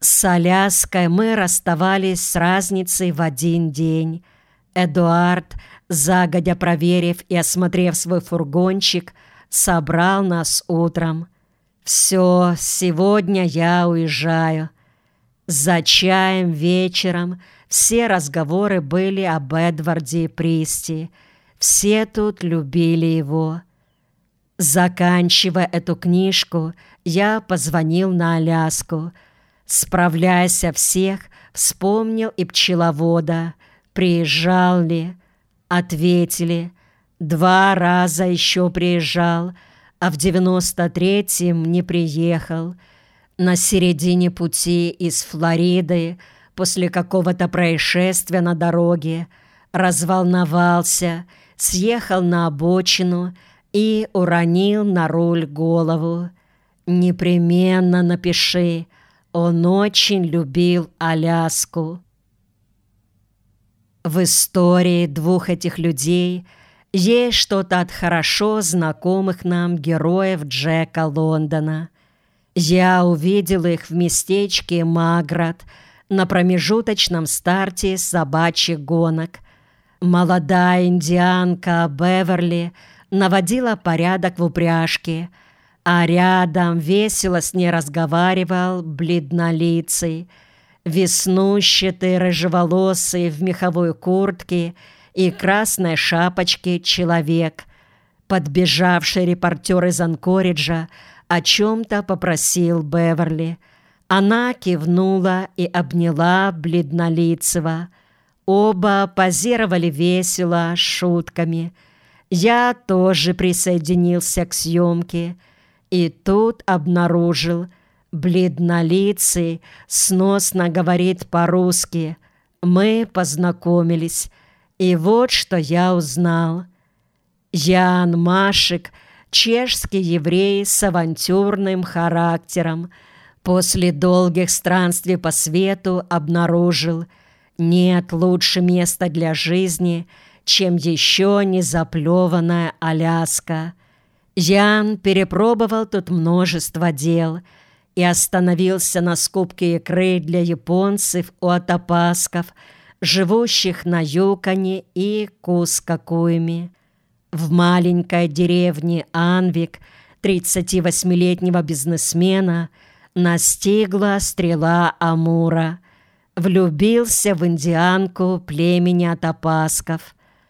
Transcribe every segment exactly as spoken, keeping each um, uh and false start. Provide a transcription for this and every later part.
С Аляской мы расставались с разницей в один день. Эдуард, загодя проверив и осмотрев свой фургончик, собрал нас утром. «Все, сегодня я уезжаю». За чаем вечером все разговоры были об Эдварде и Присти. Все тут любили его. Заканчивая эту книжку, я позвонил на Аляску. Справляясь о всех, вспомнил и пчеловода. Приезжал ли? Ответили. Два раза еще приезжал, а в девяносто третьем не приехал. На середине пути из Флориды, после какого-то происшествия на дороге, разволновался, съехал на обочину и уронил на руль голову. Непременно напиши, он очень любил Аляску. В истории двух этих людей есть что-то от хорошо знакомых нам героев Джека Лондона. Я увидел их в местечке Маград на промежуточном старте собачьих гонок. Молодая индианка Беверли наводила порядок в упряжке, а рядом весело с ней разговаривал бледнолицый, веснущатый, рыжеволосый в меховой куртке и красной шапочке человек. Подбежавший репортер из Анкориджа о чем-то попросил Беверли. Она кивнула и обняла бледнолицего. Оба позировали весело, шутками. Я тоже присоединился к съемке. И тут обнаружил, бледнолицый сносно говорит по-русски. Мы познакомились, и вот что я узнал. Ян Машек — чешский еврей с авантюрным характером. После долгих странствий по свету обнаружил, нет лучше места для жизни, чем еще не заплеванная Аляска. Ян перепробовал тут множество дел и остановился на скупке икры для японцев у атапасков, живущих на Юконе и Кускакуйме. В маленькой деревне Анвик тридцативосьмилетнего бизнесмена настигла стрела Амура. Влюбился в индианку племени атапасков.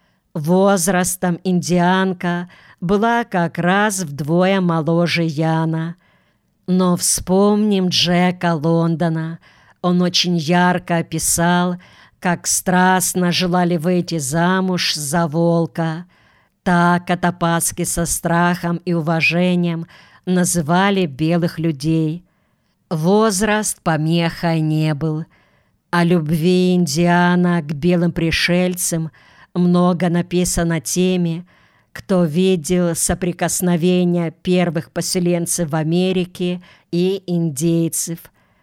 Возрастом индианка была как раз вдвое моложе Яна. Но вспомним Джека Лондона. Он очень ярко описал, как страстно желали выйти замуж за волка. Так атапаски со страхом и уважением называли белых людей. Возраст помехой не был. О любви индиана к белым пришельцам много написано теми, кто видел соприкосновение первых поселенцев в Америке и индейцев.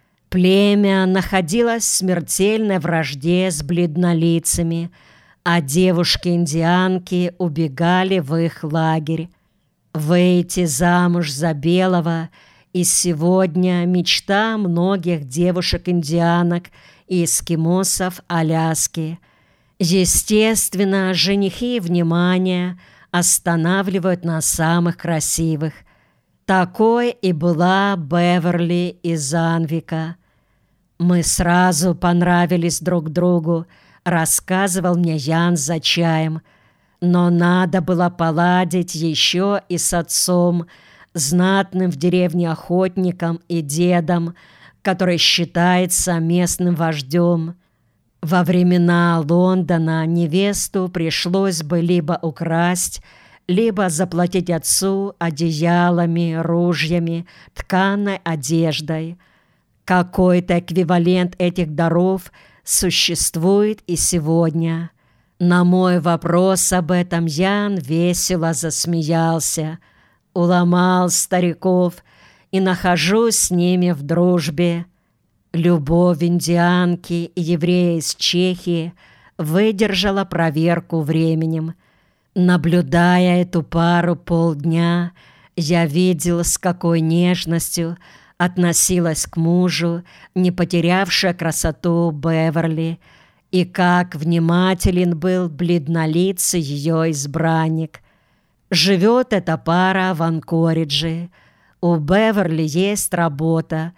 Племя находилось в смертельной вражде с бледнолицами, а девушки-индианки убегали в их лагерь. Выйти замуж за белого и сегодня мечта многих девушек-индианок и эскимосов Аляски. Естественно, женихи внимания останавливают на самых красивых. Такой и была Беверли из Анвика. Мы сразу понравились друг другу, рассказывал мне Ян за чаем. Но надо было поладить еще и с отцом, знатным в деревне охотником и дедом, который считается местным вождем. Во времена Лондона невесту пришлось бы либо украсть, либо заплатить отцу одеялами, ружьями, тканой одеждой. Какой-то эквивалент этих даров существует и сегодня. На мой вопрос об этом Ян весело засмеялся. Уломал стариков и нахожусь с ними в дружбе. Любовь индианки и еврея из Чехии выдержала проверку временем. Наблюдая эту пару полдня, я видел, с какой нежностью относилась к мужу, не потерявшая красоту Беверли, и как внимателен был бледнолицый ее избранник. Живет эта пара в Анкоридже. У Беверли есть работа,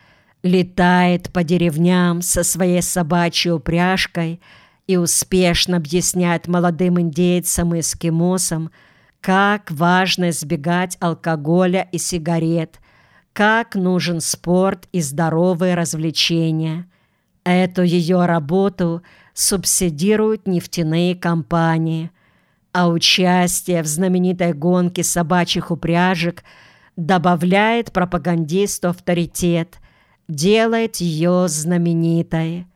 летает по деревням со своей собачьей упряжкой и успешно объясняет молодым индейцам и эскимосам, как важно избегать алкоголя и сигарет, как нужен спорт и здоровые развлечения. Эту ее работу субсидируют нефтяные компании, а участие в знаменитой гонке собачьих упряжек добавляет пропагандисту авторитет, делает ее знаменитой.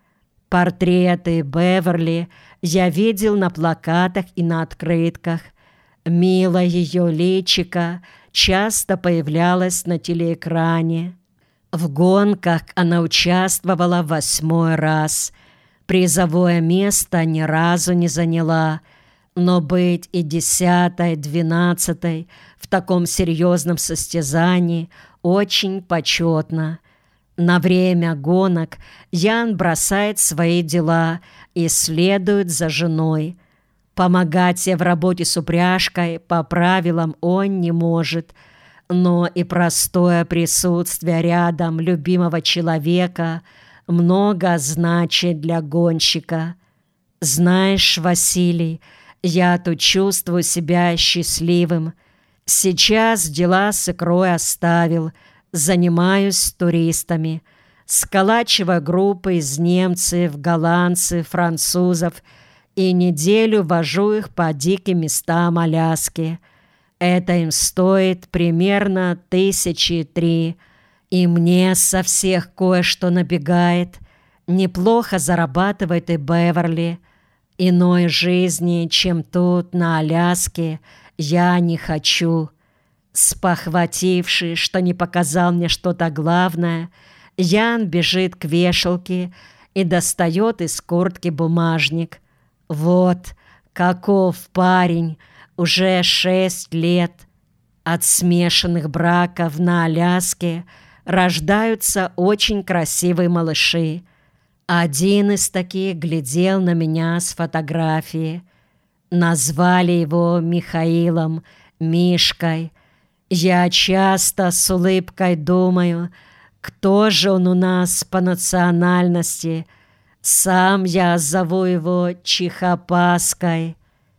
Портреты Беверли я видел на плакатах и на открытках. Милое ее личико часто появлялось на телеэкране. В гонках она участвовала восьмой раз. Призовое место ни разу не заняла, но быть и десятой, двенадцатой в таком серьезном состязании очень почетно. На время гонок Ян бросает свои дела и следует за женой. Помогать ей в работе с упряжкой по правилам он не может, но и простое присутствие рядом любимого человека много значит для гонщика. Знаешь, Василий, я тут чувствую себя счастливым. Сейчас дела с икрой оставил, занимаюсь туристами, сколачивая группы из немцев, голландцев, французов, и неделю вожу их по диким местам Аляски. Это им стоит примерно тысячи три, и мне со всех кое-что набегает. Неплохо зарабатывает и Беверли. Иной жизни, чем тут, на Аляске, я не хочу. Спохватившись, что не показал мне что-то главное, Ян бежит к вешалке и достает из куртки бумажник. Вот каков парень, уже шесть лет. От смешанных браков на Аляске рождаются очень красивые малыши. Один из таких глядел на меня с фотографии. Назвали его Михаилом, Мишкой. Я часто с улыбкой думаю, кто же он у нас по национальности. Сам я зову его Чихапаской.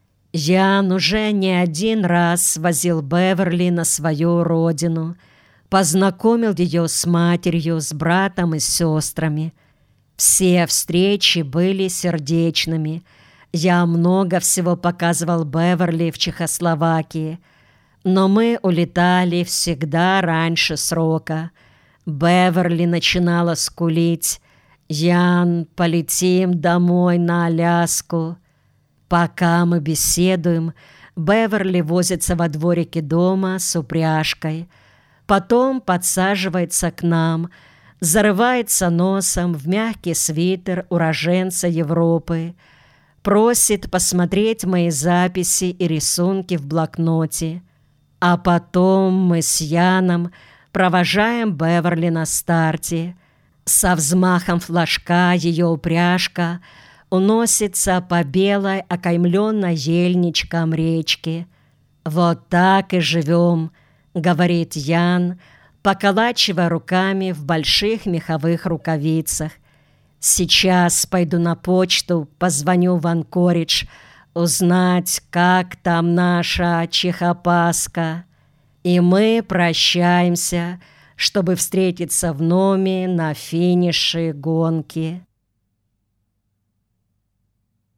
Ян уже не один раз возил Беверли на свою родину, познакомил ее с матерью, с братом и сестрами. Все встречи были сердечными. Я много всего показывал Беверли в Чехословакии, но мы улетали всегда раньше срока. Беверли начинала скулить: «Ян, полетим домой на Аляску». Пока мы беседуем, Беверли возится во дворике дома с упряжкой. Потом подсаживается к нам, зарывается носом в мягкий свитер уроженца Европы, просит посмотреть мои записи и рисунки в блокноте. А потом мы с Яном провожаем Беверли на старте. Со взмахом флажка ее упряжка уносится по белой, окаймленной ельничком речке. «Вот так и живем», — говорит Ян, поколачивая руками в больших меховых рукавицах. «Сейчас пойду на почту, позвоню в Анкоридж, узнать, как там наша Чихапаска». И мы прощаемся, чтобы встретиться в Номи на финише гонки.